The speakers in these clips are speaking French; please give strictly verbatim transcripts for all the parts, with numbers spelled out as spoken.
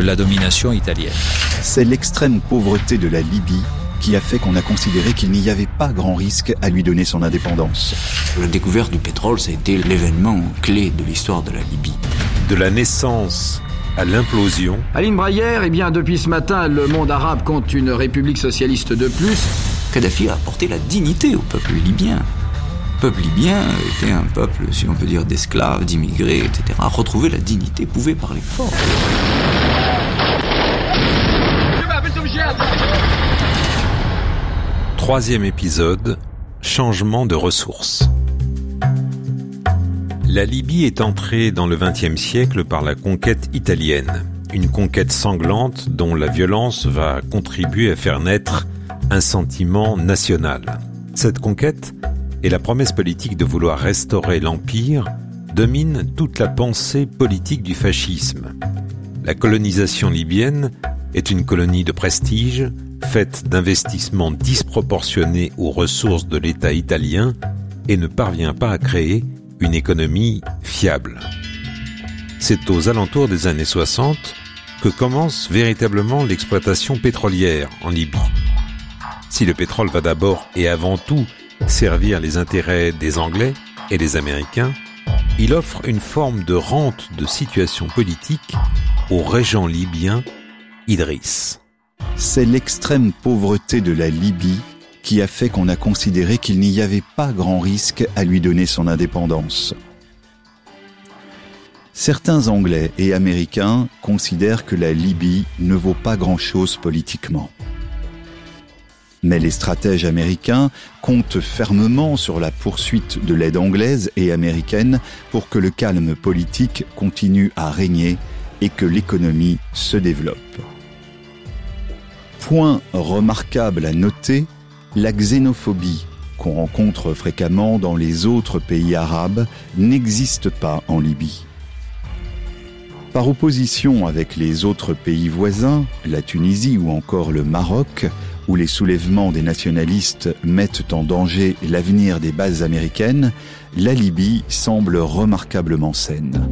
la domination italienne. C'est l'extrême pauvreté de la Libye qui a fait qu'on a considéré qu'il n'y avait pas grand risque à lui donner son indépendance. La découverte du pétrole, ça a été l'événement clé de l'histoire de la Libye. De la naissance à l'implosion. Aline Braillère, eh bien, depuis ce matin, le monde arabe compte une république socialiste de plus. Kadhafi a apporté la dignité au peuple libyen. Le peuple libyen était un peuple, si on peut dire, d'esclaves, d'immigrés, et cetera. Retrouver la dignité, pouvait parler fort. Troisième épisode, changement de ressources. La Libye est entrée dans le vingtième siècle par la conquête italienne. Une conquête sanglante dont la violence va contribuer à faire naître un sentiment national. Cette conquête et la promesse politique de vouloir restaurer l'Empire domine toute la pensée politique du fascisme. La colonisation libyenne est une colonie de prestige, faite d'investissements disproportionnés aux ressources de l'État italien et ne parvient pas à créer une économie fiable. C'est aux alentours des années soixante que commence véritablement l'exploitation pétrolière en Libye. Si le pétrole va d'abord et avant tout servir les intérêts des Anglais et des Américains, il offre une forme de rente de situation politique au régent libyen Idriss. C'est l'extrême pauvreté de la Libye qui a fait qu'on a considéré qu'il n'y avait pas grand risque à lui donner son indépendance. Certains Anglais et Américains considèrent que la Libye ne vaut pas grand-chose politiquement. Mais les stratèges américains comptent fermement sur la poursuite de l'aide anglaise et américaine pour que le calme politique continue à régner et que l'économie se développe. Point remarquable à noter, la xénophobie qu'on rencontre fréquemment dans les autres pays arabes n'existe pas en Libye. Par opposition avec les autres pays voisins, la Tunisie ou encore le Maroc, où les soulèvements des nationalistes mettent en danger l'avenir des bases américaines, la Libye semble remarquablement saine.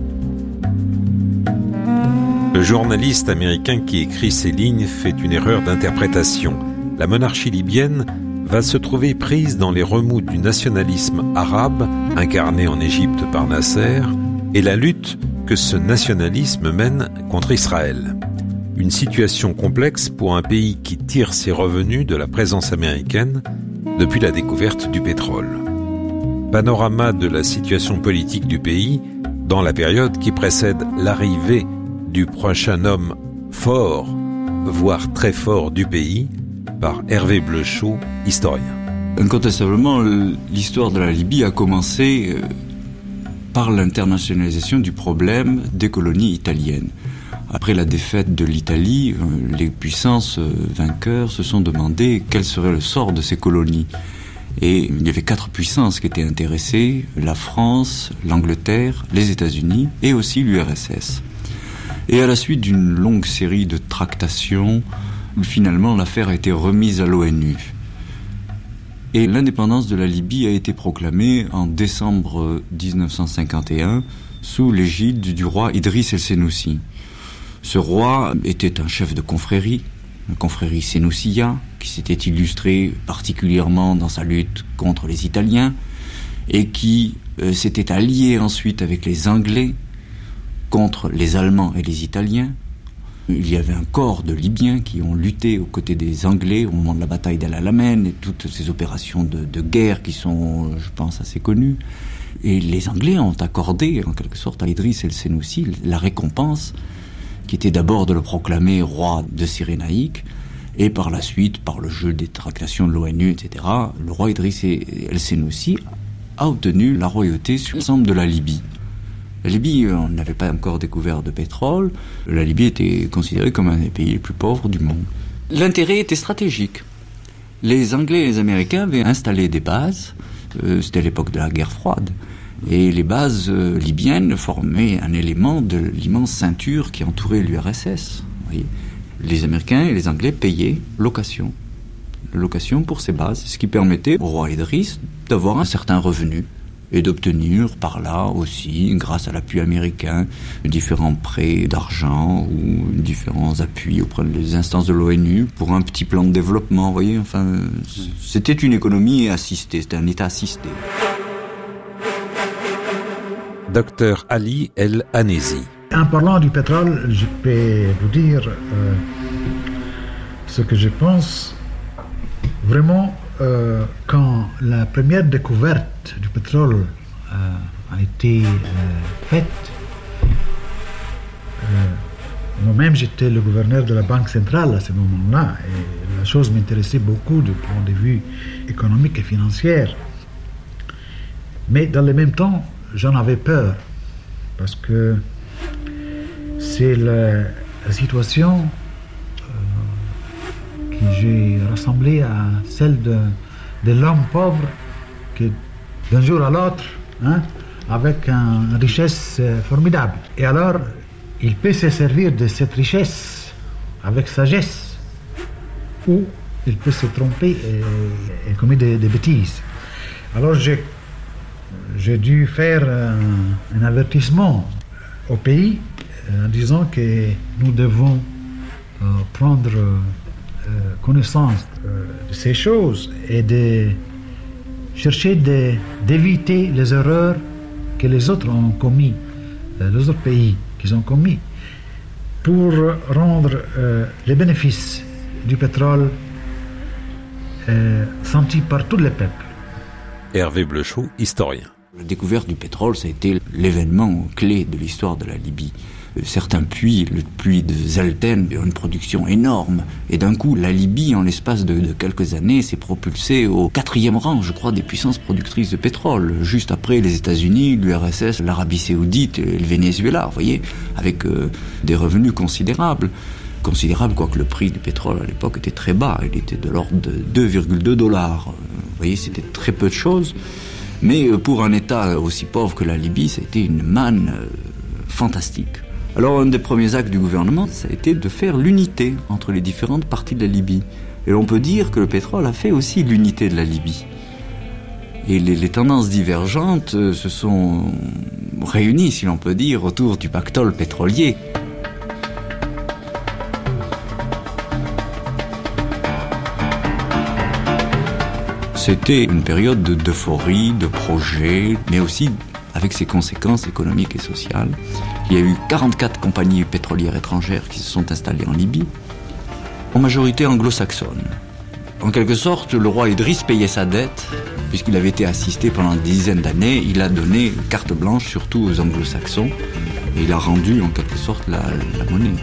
Le journaliste américain qui écrit ces lignes fait une erreur d'interprétation. La monarchie libyenne va se trouver prise dans les remous du nationalisme arabe, incarné en Égypte par Nasser, et la lutte que ce nationalisme mène contre Israël. Une situation complexe pour un pays qui tire ses revenus de la présence américaine depuis la découverte du pétrole. Panorama de la situation politique du pays dans la période qui précède l'arrivée du prochain homme fort, voire très fort du pays, par Hervé Bleuchot, historien. Incontestablement, l'histoire de la Libye a commencé par l'internationalisation du problème des colonies italiennes. Après la défaite de l'Italie, les puissances vainqueurs se sont demandé quel serait le sort de ces colonies. Et il y avait quatre puissances qui étaient intéressées, la France, l'Angleterre, les États-Unis et aussi l'U R S S. Et à la suite d'une longue série de tractations, finalement l'affaire a été remise à l'ONU. Et l'indépendance de la Libye a été proclamée en décembre dix-neuf cent cinquante et un sous l'égide du roi Idriss el-Sénoussi. Ce roi était un chef de confrérie, la confrérie Sénoussia, qui s'était illustré particulièrement dans sa lutte contre les Italiens et qui euh, s'était allié ensuite avec les Anglais contre les Allemands et les Italiens. Il y avait un corps de Libyens qui ont lutté aux côtés des Anglais au moment de la bataille d'El Alamein et toutes ces opérations de, de guerre qui sont, je pense, assez connues. Et les Anglais ont accordé, en quelque sorte, à Idriss el-Sénoussi la récompense qui était d'abord de le proclamer roi de Cyrénaïque, et par la suite, par le jeu des tractations de l'ONU, et cetera, le roi Idriss el-Sénoussi a obtenu la royauté sur l'ensemble de la Libye. La Libye, on n'avait pas encore découvert de pétrole. La Libye était considérée comme un des pays les plus pauvres du monde. L'intérêt était stratégique. Les Anglais et les Américains avaient installé des bases, euh, c'était l'époque de la guerre froide, et les bases euh, libyennes formaient un élément de l'immense ceinture qui entourait l'U R S S. Vous voyez. Les Américains et les Anglais payaient location. Location pour ces bases, ce qui permettait au roi Idriss d'avoir un certain revenu. et d'obtenir par là aussi, grâce à l'appui américain, différents prêts d'argent ou différents appuis auprès des instances de l'O N U pour un petit plan de développement, vous voyez, enfin, c'était une économie assistée, c'était un État assisté. Docteur Ali El Hanesi. En parlant du pétrole, je peux vous dire euh, ce que je pense. Vraiment, euh, quand la première découverte du pétrole euh, a été euh, faite, euh, moi-même j'étais le gouverneur de la Banque centrale à ce moment-là, et la chose m'intéressait beaucoup du point de vue économique et financier. Mais dans le même temps, j'en avais peur, parce que c'est la, la situation euh, que j'ai rassemblée à celle de, de l'homme pauvre qui, d'un jour à l'autre, hein, avec un, une richesse euh, formidable. Et alors, il peut se servir de cette richesse avec sagesse, ou il peut se tromper et, et commettre des, des bêtises. Alors, j'ai J'ai dû faire un, un avertissement au pays en disant que nous devons euh, prendre euh, connaissance euh, de ces choses et de chercher de, d'éviter les erreurs que les autres ont commis, euh, les autres pays qu'ils ont commis, pour rendre euh, les bénéfices du pétrole euh, sentis par tous les peuples. Hervé Bleuchot, historien. La découverte du pétrole, ça a été l'événement clé de l'histoire de la Libye. Certains puits, le puits de Zelten, ont une production énorme. Et d'un coup, la Libye, en l'espace de, de quelques années, s'est propulsée au quatrième rang, je crois, des puissances productrices de pétrole. Juste après les États-Unis, l'U R S S, l'Arabie Saoudite et le Venezuela, vous voyez, avec euh, des revenus considérables. Considérable, quoique le prix du pétrole à l'époque était très bas. Il était de l'ordre de deux virgule deux dollars. Vous voyez, c'était très peu de choses. Mais pour un État aussi pauvre que la Libye, ça a été une manne euh, fantastique. Alors, un des premiers actes du gouvernement, ça a été de faire l'unité entre les différentes parties de la Libye. Et l'on peut dire que le pétrole a fait aussi l'unité de la Libye. Et les, les tendances divergentes euh, se sont réunies, si l'on peut dire, autour du pactole pétrolier. C'était une période de, d'euphorie, de projets, mais aussi avec ses conséquences économiques et sociales. Il y a eu quarante-quatre compagnies pétrolières étrangères qui se sont installées en Libye, en majorité anglo-saxonnes. En quelque sorte, le roi Idriss payait sa dette, puisqu'il avait été assisté pendant des dizaines d'années. Il a donné carte blanche surtout aux anglo-saxons, et il a rendu en quelque sorte la, la monnaie.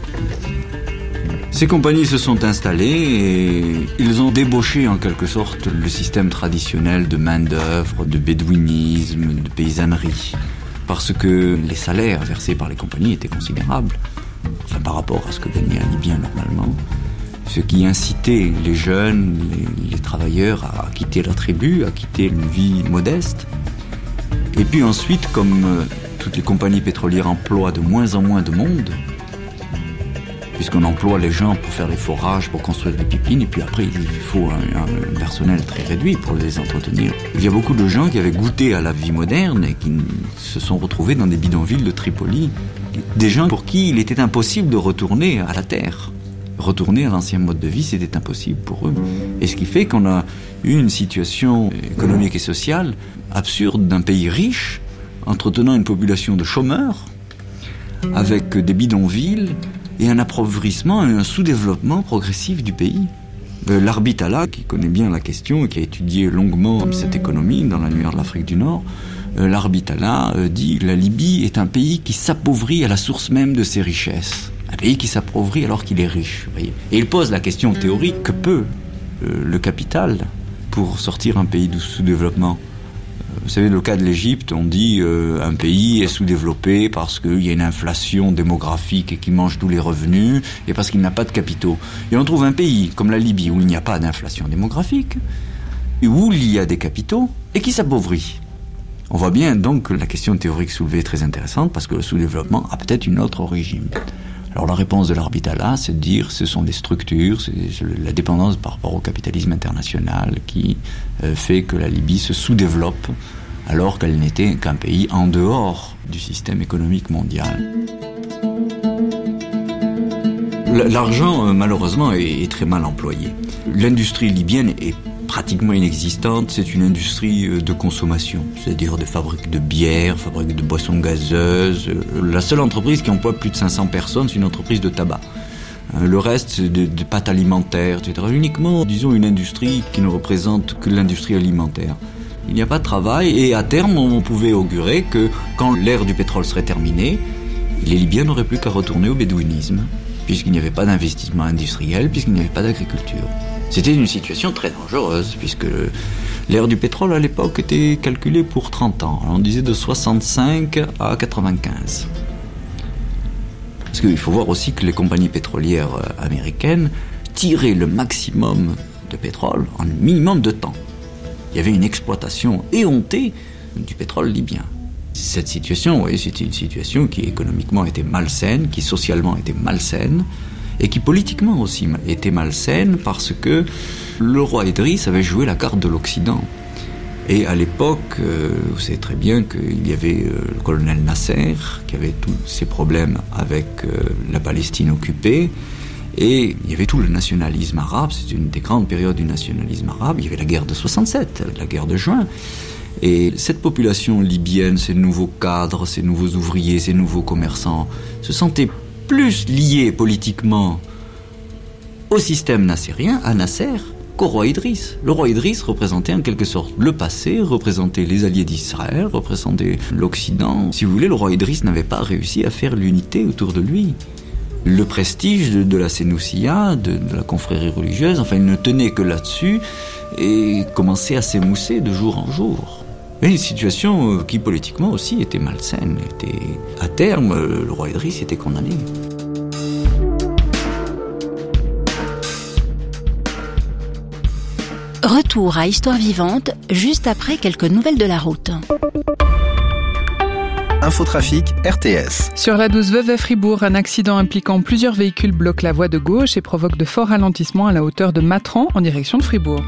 Ces compagnies se sont installées et ils ont débauché en quelque sorte le système traditionnel de main-d'œuvre, de bédouinisme, de paysannerie. Parce que les salaires versés par les compagnies étaient considérables, enfin par rapport à ce que gagnait un Libyen normalement. Ce qui incitait les jeunes, les, les travailleurs à quitter leur tribu, à quitter une vie modeste. Et puis ensuite, comme euh, toutes les compagnies pétrolières emploient de moins en moins de monde, puisqu'on emploie les gens pour faire les forages, pour construire des pipelines, et puis après il faut un, un personnel très réduit pour les entretenir. Il y a beaucoup de gens qui avaient goûté à la vie moderne et qui se sont retrouvés dans des bidonvilles de Tripoli. Des gens pour qui il était impossible de retourner à la terre. Retourner à l'ancien mode de vie, c'était impossible pour eux. Et ce qui fait qu'on a eu une situation économique et sociale absurde d'un pays riche, entretenant une population de chômeurs, avec des bidonvilles, et un appauvrissement et un sous-développement progressif du pays. Euh, L'Arbitala, qui connaît bien la question et qui a étudié longuement cette économie dans l'annuaire de l'Afrique du Nord, euh, l'Arbitala euh, dit que la Libye est un pays qui s'appauvrit à la source même de ses richesses. Un pays qui s'appauvrit alors qu'il est riche. Vous voyez. Et il pose la question théorique, que peut euh, le capital pour sortir un pays du sous-développement ? Vous savez, dans le cas de l'Égypte, on dit euh, un pays est sous-développé parce qu'il y a une inflation démographique et qui mange tous les revenus, et parce qu'il n'a pas de capitaux. Et on trouve un pays comme la Libye où il n'y a pas d'inflation démographique, où il y a des capitaux, et qui s'appauvrit. On voit bien donc que la question théorique soulevée est très intéressante, parce que le sous-développement a peut-être une autre origine. Alors la réponse de l'Arbitala, c'est de dire ce sont des structures, c'est la dépendance par rapport au capitalisme international qui euh, fait que la Libye se sous-développe alors qu'elle n'était qu'un pays en dehors du système économique mondial. L'argent, malheureusement, est très mal employé. L'industrie libyenne est pratiquement inexistante, c'est une industrie de consommation, c'est-à-dire des fabriques de bière, fabriques de boissons gazeuses. La seule entreprise qui emploie plus de cinq cents personnes, c'est une entreprise de tabac. Le reste, c'est de, de pâtes alimentaires, et cetera. Uniquement, disons, une industrie qui ne représente que l'industrie alimentaire. Il n'y a pas de travail et à terme, on pouvait augurer que quand l'ère du pétrole serait terminée, les Libyens n'auraient plus qu'à retourner au bédouinisme, puisqu'il n'y avait pas d'investissement industriel, puisqu'il n'y avait pas d'agriculture. C'était une situation très dangereuse, puisque l'ère du pétrole à l'époque était calculée pour trente ans. On disait de soixante-cinq à quatre-vingt-quinze. Parce qu'il faut voir aussi que les compagnies pétrolières américaines tiraient le maximum de pétrole en un minimum de temps. Il y avait une exploitation éhontée du pétrole libyen. Cette situation, oui, c'était une situation qui économiquement était malsaine, qui socialement était malsaine, et qui politiquement aussi était malsaine parce que le roi Idriss avait joué la carte de l'Occident. Et à l'époque, euh, vous savez très bien qu'il y avait euh, le colonel Nasser, qui avait tous ses problèmes avec euh, la Palestine occupée, et il y avait tout le nationalisme arabe, c'est une des grandes périodes du nationalisme arabe. Il y avait la guerre de soixante-sept, la guerre de juin. Et cette population libyenne, ces nouveaux cadres, ces nouveaux ouvriers, ces nouveaux commerçants, se sentaient plus liés politiquement au système nassérien, à Nasser, qu'au roi Idriss. Le roi Idriss représentait en quelque sorte le passé, représentait les alliés d'Israël, représentait l'Occident. Si vous voulez, le roi Idriss n'avait pas réussi à faire l'unité autour de lui. Le prestige de, de la Sénoussia, de, de la confrérie religieuse, enfin, il ne tenait que là-dessus et commençait à s'émousser de jour en jour. Mais une situation qui politiquement aussi était malsaine. Était... À terme, le roi Idriss était condamné. Retour à Histoire vivante, juste après quelques nouvelles de la route. Infotrafic R T S. Sur la douze Vevey à Fribourg, un accident impliquant plusieurs véhicules bloque la voie de gauche et provoque de forts ralentissements à la hauteur de Matran en direction de Fribourg.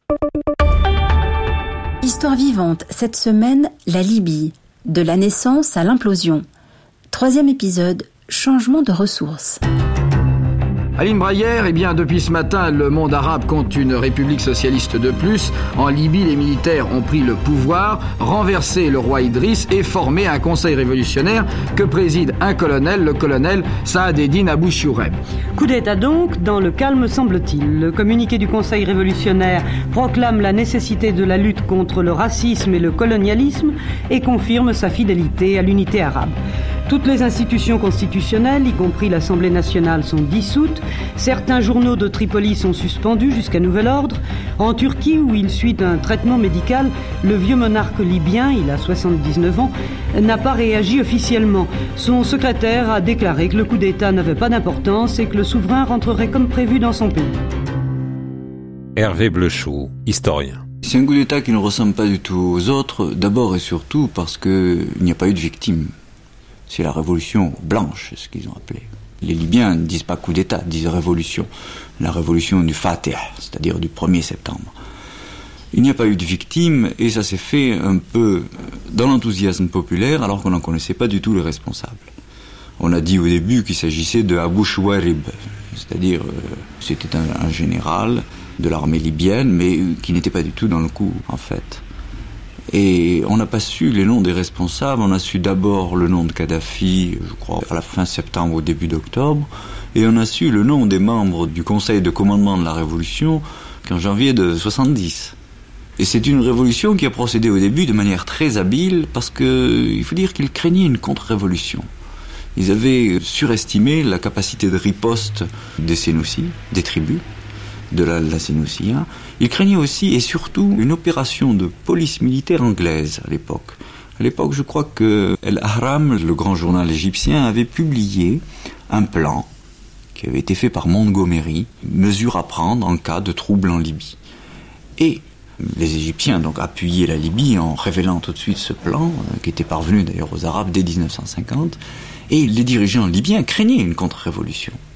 Histoire vivante, cette semaine, la Libye. De la naissance à l'implosion. Troisième épisode, changement de ressources. Aline Braillère, eh bien, depuis ce matin, le monde arabe compte une république socialiste de plus. En Libye, les militaires ont pris le pouvoir, renversé le roi Idriss et formé un conseil révolutionnaire que préside un colonel, le colonel Saad Eddine Abou Choureb. Coup d'État donc, dans le calme semble-t-il. Le communiqué du conseil révolutionnaire proclame la nécessité de la lutte contre le racisme et le colonialisme et confirme sa fidélité à l'unité arabe. Toutes les institutions constitutionnelles, y compris l'Assemblée nationale, sont dissoutes. Certains journaux de Tripoli sont suspendus jusqu'à nouvel ordre. En Turquie, où il suit un traitement médical, le vieux monarque libyen, il a soixante-dix-neuf ans, n'a pas réagi officiellement. Son secrétaire a déclaré que le coup d'État n'avait pas d'importance et que le souverain rentrerait comme prévu dans son pays. Hervé Blechou, historien. C'est un coup d'État qui ne ressemble pas du tout aux autres, d'abord et surtout parce qu'il n'y a pas eu de victimes. C'est la révolution blanche, ce qu'ils ont appelé. Les Libyens ne disent pas coup d'État, disent révolution. La révolution du Fatih, c'est-à-dire du premier septembre. Il n'y a pas eu de victimes et ça s'est fait un peu dans l'enthousiasme populaire alors qu'on n'en connaissait pas du tout les responsables. On a dit au début qu'il s'agissait de Abou Chouarib, c'est-à-dire euh, c'était un, un général de l'armée libyenne mais qui n'était pas du tout dans le coup en fait. Et on n'a pas su les noms des responsables, on a su d'abord le nom de Kadhafi, je crois, à la fin septembre, au début d'octobre, et on a su le nom des membres du conseil de commandement de la révolution qu'en janvier de soixante-dix. Et c'est une révolution qui a procédé au début de manière très habile, parce qu'il faut dire qu'ils craignaient une contre-révolution. Ils avaient surestimé la capacité de riposte des Sénoussis, des tribus, de la, la Sénoussia. Il craignait aussi et surtout une opération de police militaire anglaise à l'époque. À l'époque, je crois que El Ahram, le grand journal égyptien, avait publié un plan qui avait été fait par Montgomery, mesure à prendre en cas de trouble en Libye. Et les Égyptiens donc appuyaient la Libye en révélant tout de suite ce plan, euh, qui était parvenu d'ailleurs aux Arabes dès dix-neuf cent cinquante, et les dirigeants libyens craignaient une contre-révolution.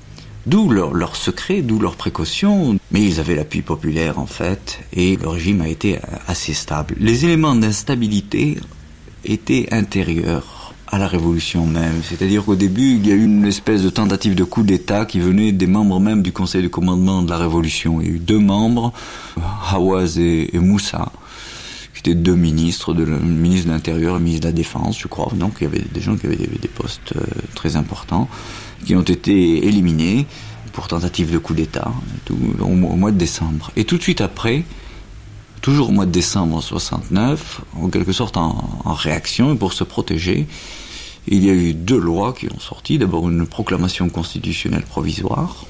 D'où leur, leur secret, d'où leur précaution. Mais ils avaient l'appui populaire, en fait, et le régime a été assez stable. Les éléments d'instabilité étaient intérieurs à la révolution même. C'est-à-dire qu'au début, il y a eu une espèce de tentative de coup d'État qui venait des membres même du conseil de commandement de la révolution. Il y a eu deux membres, Hawaz et, et Moussa, qui étaient deux ministres, de, le ministre de l'Intérieur et le ministre de la Défense, je crois. Donc il y avait des gens qui avaient des, des postes euh, très importants, qui ont été éliminés pour tentative de coup d'État tout, au, au mois de décembre. Et tout de suite après, toujours au mois de décembre soixante-neuf, en quelque sorte en, en réaction et pour se protéger, il y a eu deux lois qui ont sorti. D'abord une proclamation constitutionnelle provisoire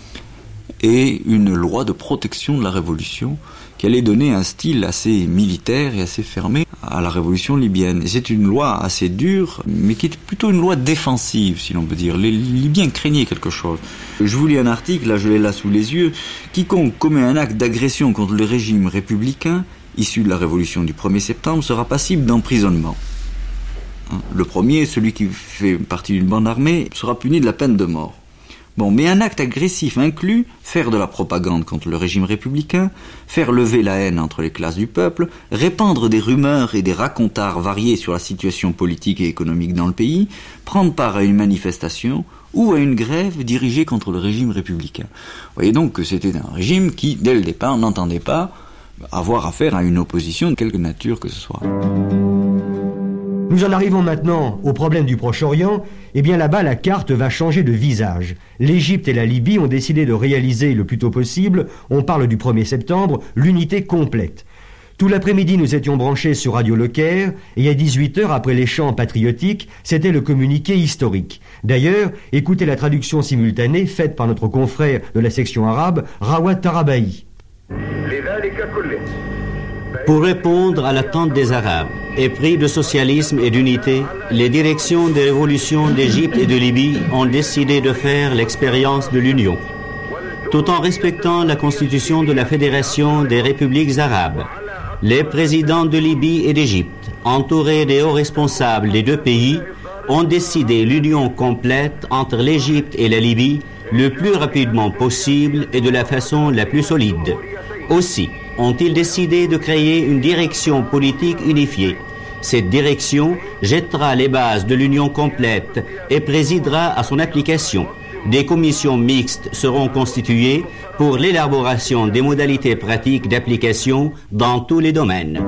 et une loi de protection de la révolution qui allait donner un style assez militaire et assez fermé à la révolution libyenne. Et c'est une loi assez dure, mais qui est plutôt une loi défensive, si l'on peut dire. Les Libyens craignaient quelque chose. Je vous lis un article, là je l'ai là sous les yeux. Quiconque commet un acte d'agression contre le régime républicain, issu de la révolution du premier septembre, sera passible d'emprisonnement. Le premier, celui qui fait partie d'une bande armée, sera puni de la peine de mort. Bon, mais un acte agressif inclut faire de la propagande contre le régime républicain, faire lever la haine entre les classes du peuple, répandre des rumeurs et des racontards variés sur la situation politique et économique dans le pays, prendre part à une manifestation ou à une grève dirigée contre le régime républicain. Vous voyez donc que c'était un régime qui, dès le départ, n'entendait pas avoir affaire à une opposition de quelque nature que ce soit. Nous en arrivons maintenant au problème du Proche-Orient. Eh bien là-bas, la carte va changer de visage. L'Égypte et la Libye ont décidé de réaliser le plus tôt possible, on parle du premier septembre, l'unité complète. Tout l'après-midi, nous étions branchés sur Radio Le Caire, et à dix-huit heures, après les chants patriotiques, c'était le communiqué historique. D'ailleurs, écoutez la traduction simultanée faite par notre confrère de la section arabe, Rawat Tarabaï. Pour répondre à l'attente des Arabes, épris de socialisme et d'unité, les directions des révolutions d'Égypte et de Libye ont décidé de faire l'expérience de l'union. Tout en respectant la constitution de la Fédération des républiques arabes, les présidents de Libye et d'Égypte, entourés des hauts responsables des deux pays, ont décidé l'union complète entre l'Égypte et la Libye le plus rapidement possible et de la façon la plus solide. Aussi, ont-ils décidé de créer une direction politique unifiée. Cette direction jettera les bases de l'union complète et présidera à son application. Des commissions mixtes seront constituées pour l'élaboration des modalités pratiques d'application dans tous les domaines.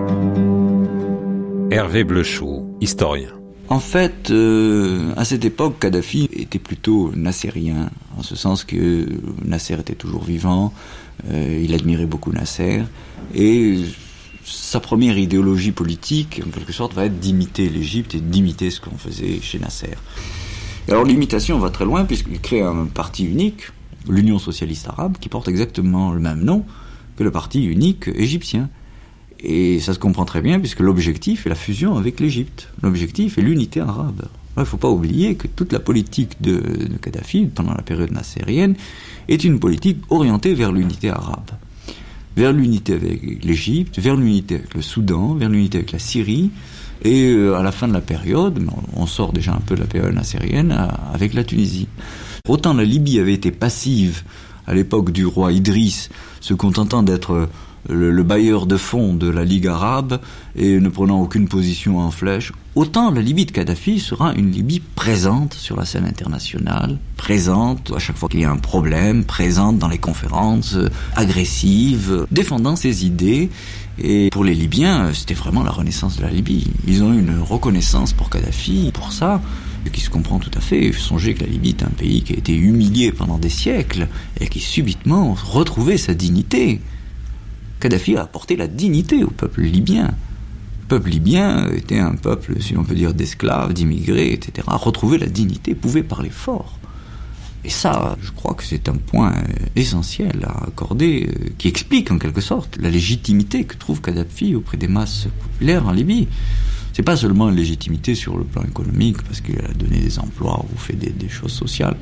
Hervé Blechot, historien. En fait, euh, à cette époque, Kadhafi était plutôt nassérien, en ce sens que Nasser était toujours vivant, euh, il admirait beaucoup Nasser, et sa première idéologie politique, en quelque sorte, va être d'imiter l'Égypte et d'imiter ce qu'on faisait chez Nasser. Et alors l'imitation va très loin, puisqu'il crée un parti unique, l'Union socialiste arabe, qui porte exactement le même nom que le parti unique égyptien. Et ça se comprend très bien, puisque l'objectif est la fusion avec l'Égypte. L'objectif est l'unité arabe. Il ne faut pas oublier que toute la politique de, de Kadhafi, pendant la période nassérienne, est une politique orientée vers l'unité arabe. Vers l'unité avec l'Égypte, vers l'unité avec le Soudan, vers l'unité avec la Syrie, et euh, à la fin de la période, on sort déjà un peu de la période nassérienne, avec la Tunisie. Autant la Libye avait été passive à l'époque du roi Idriss, se contentant d'être le, le bailleur de fonds de la Ligue arabe et ne prenant aucune position en flèche, autant la Libye de Kadhafi sera une Libye présente sur la scène internationale, présente à chaque fois qu'il y a un problème, présente dans les conférences, euh, agressive, défendant ses idées. Et pour les Libyens, c'était vraiment la renaissance de la Libye. Ils ont eu une reconnaissance pour Kadhafi, pour ça, qui se comprend tout à fait. Songez que la Libye est un pays qui a été humilié pendant des siècles et qui subitement retrouvait sa dignité. Kadhafi a apporté la dignité au peuple libyen. Le peuple libyen était un peuple, si l'on peut dire, d'esclaves, d'immigrés, et cetera. Retrouver la dignité, pouvait parler fort. Et ça, je crois que c'est un point essentiel à accorder, qui explique en quelque sorte la légitimité que trouve Kadhafi auprès des masses populaires en Libye. C'est pas seulement une légitimité sur le plan économique, parce qu'il a donné des emplois ou fait des, des choses sociales.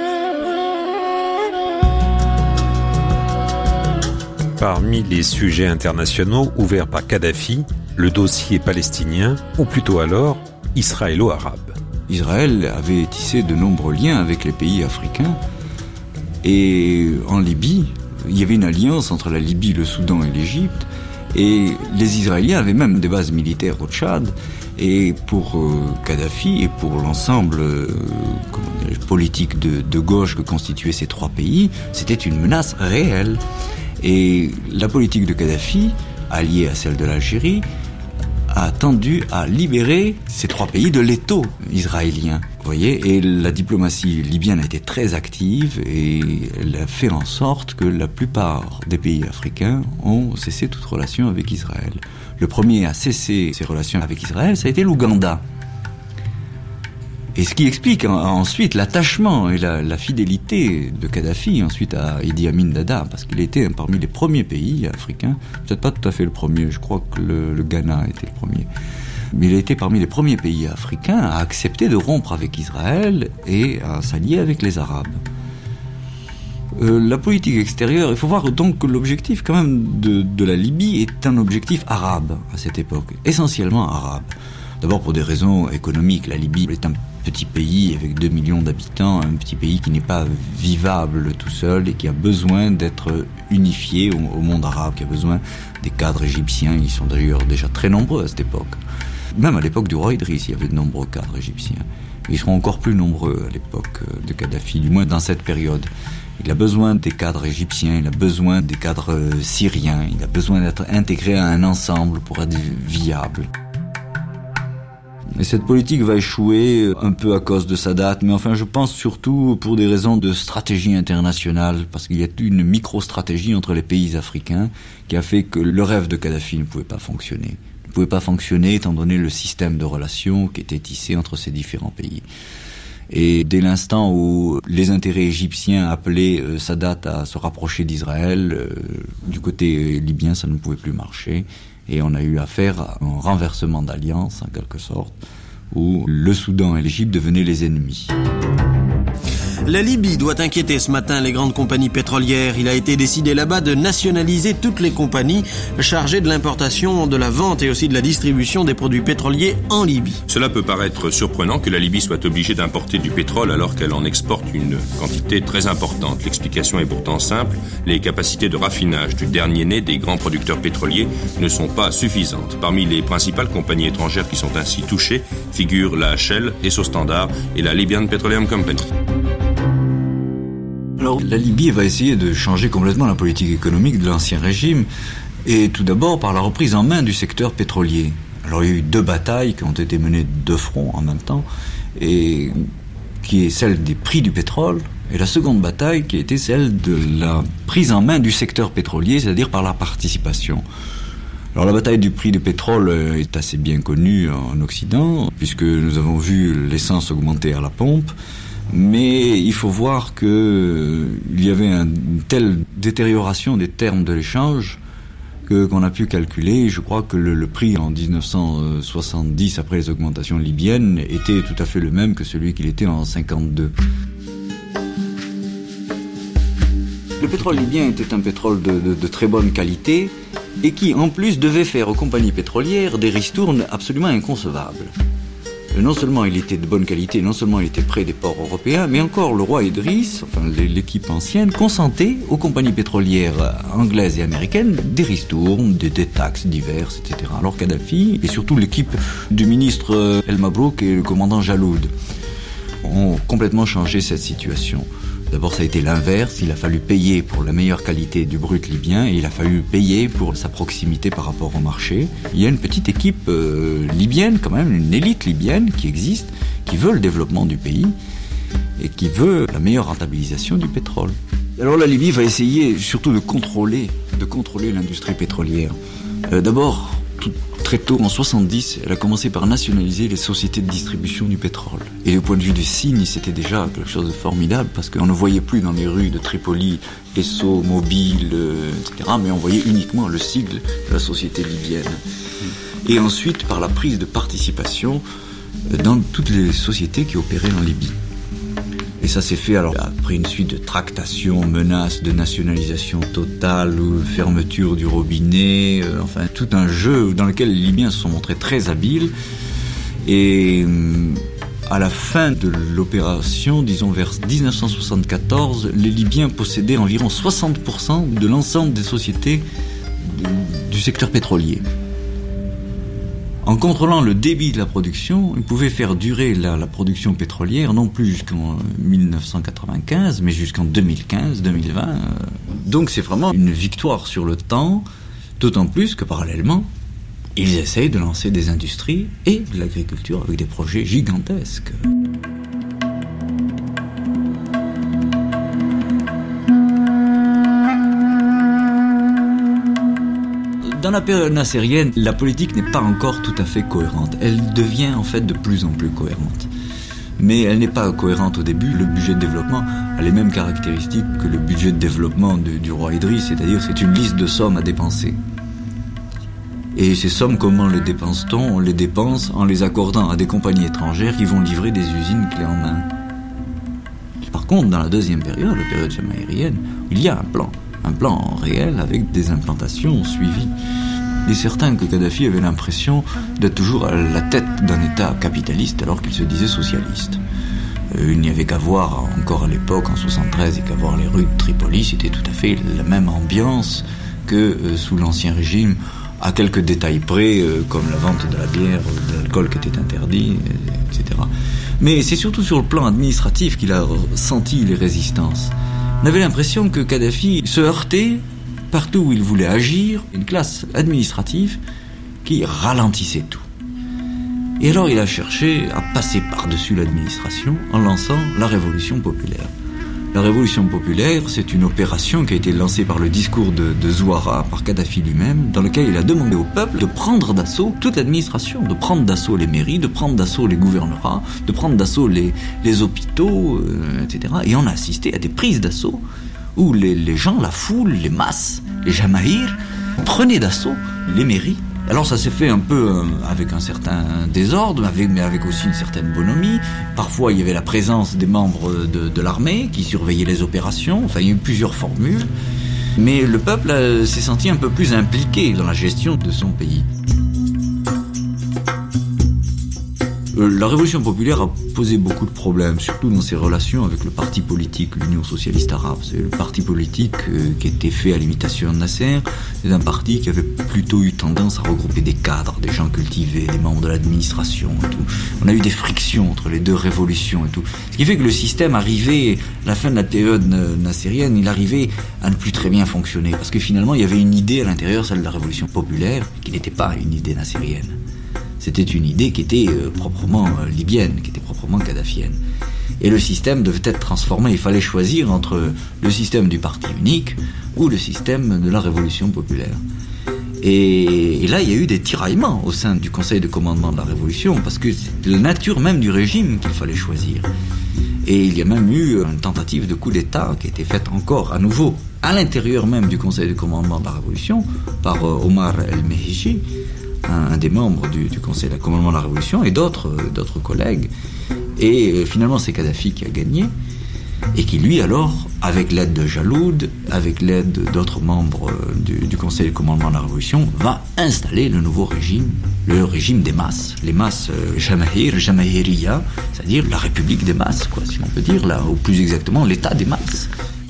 Parmi les sujets internationaux ouverts par Kadhafi, le dossier palestinien, ou plutôt alors israélo-arabe. Israël avait tissé de nombreux liens avec les pays africains Et en Libye, il y avait une alliance entre la Libye, le Soudan et l'Égypte. Et les Israéliens avaient même des bases militaires au Tchad. Et pour euh, Kadhafi et pour l'ensemble euh, comment dire, politique de, de gauche que constituaient ces trois pays, c'était une menace réelle. Et la politique de Kadhafi, alliée à celle de l'Algérie, a tendu à libérer ces trois pays de l'étau israélien. Vous voyez, et la diplomatie libyenne a été très active et elle a fait en sorte que la plupart des pays africains ont cessé toute relation avec Israël. Le premier à cesser ses relations avec Israël, ça a été l'Ouganda. Et ce qui explique ensuite l'attachement et la, la fidélité de Kadhafi ensuite à Idi Amin Dada, parce qu'il était parmi les premiers pays africains, peut-être pas tout à fait le premier, je crois que le, le Ghana était le premier, mais il a été parmi les premiers pays africains à accepter de rompre avec Israël et à s'allier avec les Arabes. Euh, la politique extérieure, il faut voir donc que l'objectif quand même de, de la Libye est un objectif arabe à cette époque, essentiellement arabe. D'abord pour des raisons économiques, la Libye est un petit pays avec deux millions d'habitants, un petit pays qui n'est pas vivable tout seul et qui a besoin d'être unifié au, au monde arabe, qui a besoin des cadres égyptiens, ils sont d'ailleurs déjà très nombreux à cette époque. Même à l'époque du roi Idriss, il y avait de nombreux cadres égyptiens. Ils seront encore plus nombreux à l'époque de Kadhafi, du moins dans cette période. Il a besoin des cadres égyptiens, il a besoin des cadres syriens, il a besoin d'être intégré à un ensemble pour être viable. Et cette politique va échouer un peu à cause de sa date, mais enfin je pense surtout pour des raisons de stratégie internationale, parce qu'il y a une micro-stratégie entre les pays africains qui a fait que le rêve de Kadhafi ne pouvait pas fonctionner. Ne pouvait pas fonctionner étant donné le système de relations qui était tissé entre ces différents pays. Et dès l'instant où les intérêts égyptiens appelaient euh, Sadat à se rapprocher d'Israël, euh, du côté libyen ça ne pouvait plus marcher. Et on a eu affaire à un renversement d'alliance, en quelque sorte, où le Soudan et l'Égypte devenaient les ennemis. La Libye doit inquiéter ce matin les grandes compagnies pétrolières. Il a été décidé là-bas de nationaliser toutes les compagnies chargées de l'importation, de la vente et aussi de la distribution des produits pétroliers en Libye. Cela peut paraître surprenant que la Libye soit obligée d'importer du pétrole alors qu'elle en exporte une quantité très importante. L'explication est pourtant simple. Les capacités de raffinage du dernier né des grands producteurs pétroliers ne sont pas suffisantes. Parmi les principales compagnies étrangères qui sont ainsi touchées figurent la Shell, Esso Standard et la Libyan Petroleum Company. Alors, la Libye va essayer de changer complètement la politique économique de l'ancien régime, et tout d'abord par la reprise en main du secteur pétrolier. Alors, il y a eu deux batailles qui ont été menées de deux fronts en même temps, et qui est celle des prix du pétrole, et la seconde bataille qui a été celle de la prise en main du secteur pétrolier, c'est-à-dire par la participation. Alors la bataille du prix du pétrole est assez bien connue en Occident, puisque nous avons vu l'essence augmenter à la pompe. Mais il faut voir que euh, il y avait un, une telle détérioration des termes de l'échange que qu'on a pu calculer. Je crois que le, le prix en dix-neuf cent soixante-dix, après les augmentations libyennes, était tout à fait le même que celui qu'il était en cinquante-deux. Le pétrole libyen était un pétrole de, de, de très bonne qualité et qui, en plus, devait faire aux compagnies pétrolières des ristournes absolument inconcevables. Non seulement il était de bonne qualité, non seulement il était près des ports européens, mais encore le roi Idriss, enfin l'équipe ancienne, consentait aux compagnies pétrolières anglaises et américaines des ristournes, des, des taxes diverses, et cetera. Alors Kadhafi, et surtout l'équipe du ministre El Mabrouk et le commandant Jaloud, ont complètement changé cette situation. D'abord, ça a été l'inverse. Il a fallu payer pour la meilleure qualité du brut libyen et il a fallu payer pour sa proximité par rapport au marché. Il y a une petite équipe euh, libyenne, quand même, une élite libyenne qui existe, qui veut le développement du pays et qui veut la meilleure rentabilisation du pétrole. Alors la Libye va essayer surtout de contrôler, de contrôler l'industrie pétrolière. Euh, d'abord, tout, très tôt, en soixante-dix, elle a commencé par nationaliser les sociétés de distribution du pétrole. Et au point de vue des signes, c'était déjà quelque chose de formidable, parce qu'on ne voyait plus dans les rues de Tripoli Esso, Mobil, euh, et cetera, mais on voyait uniquement le sigle de la société libyenne. Et ensuite, par la prise de participation dans toutes les sociétés qui opéraient en Libye. Et ça s'est fait alors après une suite de tractations, menaces de nationalisation totale ou fermeture du robinet, euh, enfin tout un jeu dans lequel les Libyens se sont montrés très habiles. Et euh, À la fin de l'opération, disons vers dix-neuf cent soixante-quatorze, les Libyens possédaient environ soixante pour cent de l'ensemble des sociétés du secteur pétrolier. En contrôlant le débit de la production, ils pouvaient faire durer la, la production pétrolière non plus jusqu'en dix-neuf cent quatre-vingt-quinze, mais jusqu'en deux mille quinze, deux mille vingt. Donc c'est vraiment une victoire sur le temps, d'autant plus que parallèlement, ils essayent de lancer des industries et de l'agriculture avec des projets gigantesques. Dans la période nassérienne, la politique n'est pas encore tout à fait cohérente. Elle devient en fait de plus en plus cohérente. Mais elle n'est pas cohérente au début. Le budget de développement a les mêmes caractéristiques que le budget de développement du, du roi Idriss, c'est-à-dire c'est une liste de sommes à dépenser. Et ces sommes, comment les dépense-t-on ? On les dépense en les accordant à des compagnies étrangères qui vont livrer des usines clés en main. Par contre, dans la deuxième période, la période jamaïrienne, il y a un plan. Un plan réel avec des implantations suivies. Il est certain que Kadhafi avait l'impression d'être toujours à la tête d'un État capitaliste alors qu'il se disait socialiste. Euh, il n'y avait qu'à voir, encore à l'époque, en soixante-treize, et qu'à voir les rues de Tripoli, c'était tout à fait la même ambiance que euh, sous l'Ancien Régime, à quelques détails près, euh, comme la vente de la bière, de l'alcool qui était interdit, et cetera. Mais c'est surtout sur le plan administratif qu'il a senti les résistances. On avait l'impression que Kadhafi se heurtait partout où il voulait agir, une classe administrative qui ralentissait tout. Et alors il a cherché à passer par-dessus l'administration en lançant la Révolution populaire. La Révolution populaire, c'est une opération qui a été lancée par le discours de, de Zouara, par Kadhafi lui-même, dans lequel il a demandé au peuple de prendre d'assaut toute l'administration, de prendre d'assaut les mairies, de prendre d'assaut les gouvernorats, de prendre d'assaut les, les hôpitaux, euh, et cetera. Et on a assisté à des prises d'assaut où les, les gens, la foule, les masses, les jamaïrs, prenaient d'assaut les mairies. Alors ça s'est fait un peu euh, avec un certain désordre, avec, mais avec aussi une certaine bonhomie. Parfois il y avait la présence des membres de, de l'armée qui surveillaient les opérations, enfin il y a eu plusieurs formules. Mais le peuple euh, s'est senti un peu plus impliqué dans la gestion de son pays. La Révolution populaire a posé beaucoup de problèmes, surtout dans ses relations avec le parti politique, l'Union socialiste arabe. C'est le parti politique euh, qui était fait à l'imitation de Nasser. C'est un parti qui avait plutôt eu tendance à regrouper des cadres, des gens cultivés, des membres de l'administration et tout. On a eu des frictions entre les deux révolutions et tout. Ce qui fait que le système arrivait, à la fin de la période nassérienne, il arrivait à ne plus très bien fonctionner. Parce que finalement, il y avait une idée à l'intérieur, celle de la Révolution populaire, qui n'était pas une idée nassérienne. C'était une idée qui était euh, proprement euh, libyenne, qui était proprement kadhafienne. Et le système devait être transformé. Il fallait choisir entre le système du parti unique ou le système de la Révolution populaire. Et, et là, il y a eu des tiraillements au sein du Conseil de commandement de la Révolution, parce que c'est la nature même du régime qu'il fallait choisir. Et il y a même eu une tentative de coup d'État qui a été faite encore à nouveau à l'intérieur même du Conseil de commandement de la Révolution par euh, Omar El-Mehichi, un des membres du, du Conseil de commandement de la Révolution, et d'autres, euh, d'autres collègues. Et euh, finalement, c'est Kadhafi qui a gagné, et qui, lui, alors, avec l'aide de Jaloud, avec l'aide d'autres membres euh, du, du Conseil de commandement de la Révolution, va installer le nouveau régime, le régime des masses. Les masses euh, Jamahir, Jamahiriya, c'est-à-dire la République des masses, quoi, si l'on peut dire, là, ou plus exactement, l'État des masses.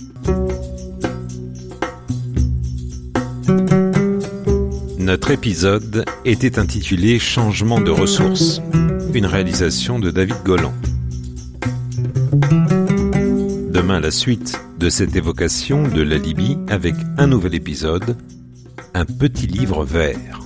Notre épisode était intitulé « Changement de ressources », une réalisation de David Golan. Demain, la suite de cette évocation de la Libye avec un nouvel épisode, un petit livre vert.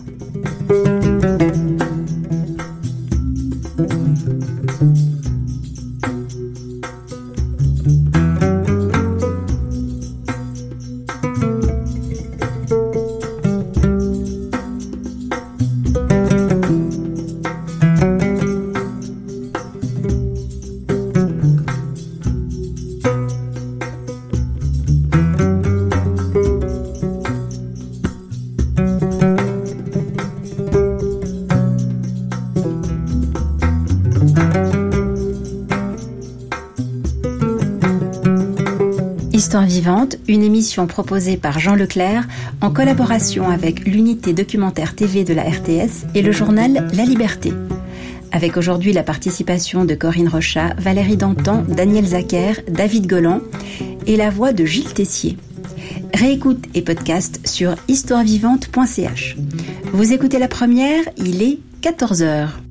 Histoire vivante, une émission proposée par Jean Leclerc en collaboration avec l'unité documentaire T V de la R T S et le journal La Liberté. avec aujourd'hui la participation de Corinne Rochat, Valérie Dantan, Daniel Zacher, David Golan et la voix de Gilles Tessier. Réécoute et podcast sur histoire vivante point c h. Vous écoutez la première, il est quatorze heures.